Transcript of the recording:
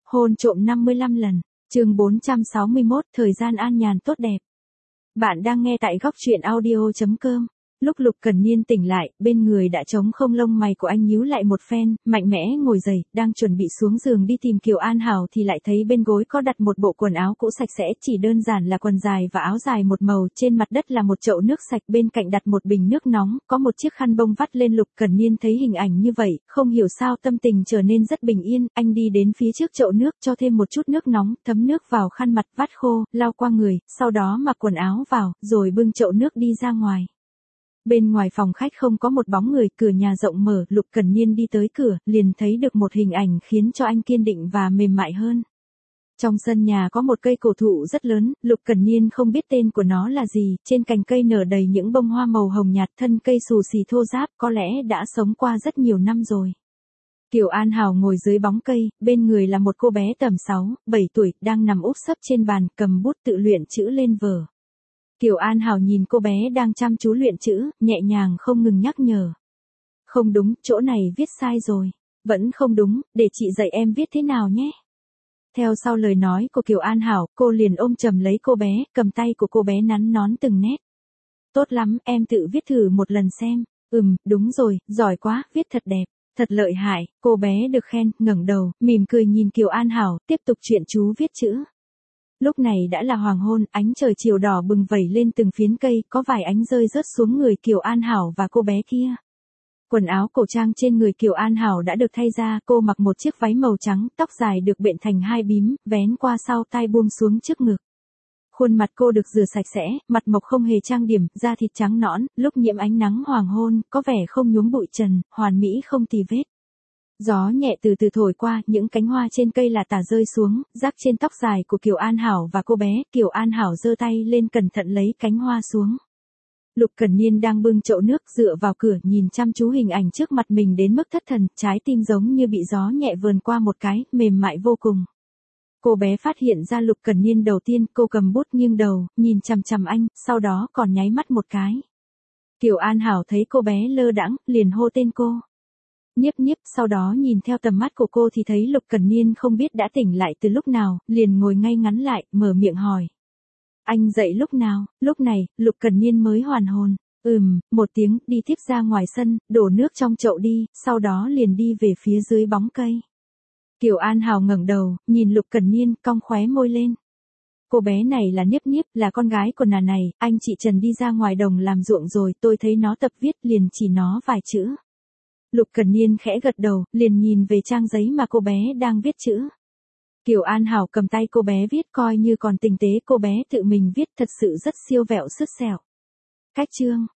Hôn trộm 55 lần, chương 461, thời gian an nhàn tốt đẹp. Bạn đang nghe tại góc truyện audio.com. Lúc Lục Cẩn Niên tỉnh lại, bên người đã trống không, lông mày của anh nhíu lại một phen, mạnh mẽ ngồi dậy, đang chuẩn bị xuống giường đi tìm Kiều An Hảo thì lại thấy bên gối có đặt một bộ quần áo cũ sạch sẽ, chỉ đơn giản là quần dài và áo dài một màu, trên mặt đất là một chậu nước sạch, bên cạnh đặt một bình nước nóng, có một chiếc khăn bông vắt lên. Lục Cẩn Niên thấy hình ảnh như vậy, không hiểu sao tâm tình trở nên rất bình yên, anh đi đến phía trước chậu nước, cho thêm một chút nước nóng, thấm nước vào khăn mặt, vắt khô, lau qua người, sau đó mặc quần áo vào, rồi bưng chậu nước đi ra ngoài. Bên ngoài phòng khách không có một bóng người, cửa nhà rộng mở, Lục Cẩn Niên đi tới cửa, liền thấy được một hình ảnh khiến cho anh kiên định và mềm mại hơn. Trong sân nhà có một cây cổ thụ rất lớn, Lục Cẩn Niên không biết tên của nó là gì, trên cành cây nở đầy những bông hoa màu hồng nhạt, thân cây xù xì thô ráp, có lẽ đã sống qua rất nhiều năm rồi. Kiều An Hảo ngồi dưới bóng cây, bên người là một cô bé tầm 6, 7 tuổi, đang nằm úp sấp trên bàn, cầm bút tự luyện chữ lên vở. Kiều An Hảo nhìn cô bé đang chăm chú luyện chữ, nhẹ nhàng không ngừng nhắc nhở. Không đúng, chỗ này viết sai rồi. Vẫn không đúng, để chị dạy em viết thế nào nhé. Theo sau lời nói của Kiều An Hảo, cô liền ôm chầm lấy cô bé, cầm tay của cô bé nắn nón từng nét. Tốt lắm, em tự viết thử một lần xem. Đúng rồi, giỏi quá, viết thật đẹp, thật lợi hại. Cô bé được khen, ngẩng đầu, mỉm cười nhìn Kiều An Hảo, tiếp tục chuyện chú viết chữ. Lúc này đã là hoàng hôn, ánh trời chiều đỏ bừng vẩy lên từng phiến cây, có vài ánh rơi rớt xuống người Kiều An Hảo và cô bé kia. Quần áo cổ trang trên người Kiều An Hảo đã được thay ra, cô mặc một chiếc váy màu trắng, tóc dài được bện thành hai bím, vén qua sau tai buông xuống trước ngực. Khuôn mặt cô được rửa sạch sẽ, mặt mộc không hề trang điểm, da thịt trắng nõn, lúc nhiễm ánh nắng hoàng hôn, có vẻ không nhuốm bụi trần, hoàn mỹ không tì vết. Gió nhẹ từ từ thổi qua, những cánh hoa trên cây là tả rơi xuống, rắc trên tóc dài của Kiều An Hảo và cô bé. Kiều An Hảo giơ tay lên cẩn thận lấy cánh hoa xuống. Lục Cẩn Niên đang bưng chậu nước dựa vào cửa nhìn chăm chú hình ảnh trước mặt mình đến mức thất thần, trái tim giống như bị gió nhẹ vườn qua một cái, mềm mại vô cùng. Cô bé phát hiện ra Lục Cẩn Niên đầu tiên, cô cầm bút nghiêng đầu, nhìn chằm chằm anh, sau đó còn nháy mắt một cái. Kiều An Hảo thấy cô bé lơ đãng, liền hô tên cô. Niếp Niếp, sau đó nhìn theo tầm mắt của cô thì thấy Lục Cẩn Niên không biết đã tỉnh lại từ lúc nào, liền ngồi ngay ngắn lại, mở miệng hỏi. Anh dậy lúc nào? Lúc này, Lục Cẩn Niên mới hoàn hồn. Một tiếng, đi tiếp ra ngoài sân, đổ nước trong chậu đi, sau đó liền đi về phía dưới bóng cây. Kiều An Hảo ngẩng đầu, nhìn Lục Cẩn Niên, cong khóe môi lên. Cô bé này là Niếp Niếp, là con gái của nàng này, anh chị Trần đi ra ngoài đồng làm ruộng rồi, tôi thấy nó tập viết liền chỉ nó vài chữ. Lục Cẩn Niên khẽ gật đầu, liền nhìn về trang giấy mà cô bé đang viết chữ. Kiều An Hảo cầm tay cô bé viết coi như còn tinh tế, cô bé tự mình viết thật sự rất siêu vẹo sứt sẹo. Cách chương,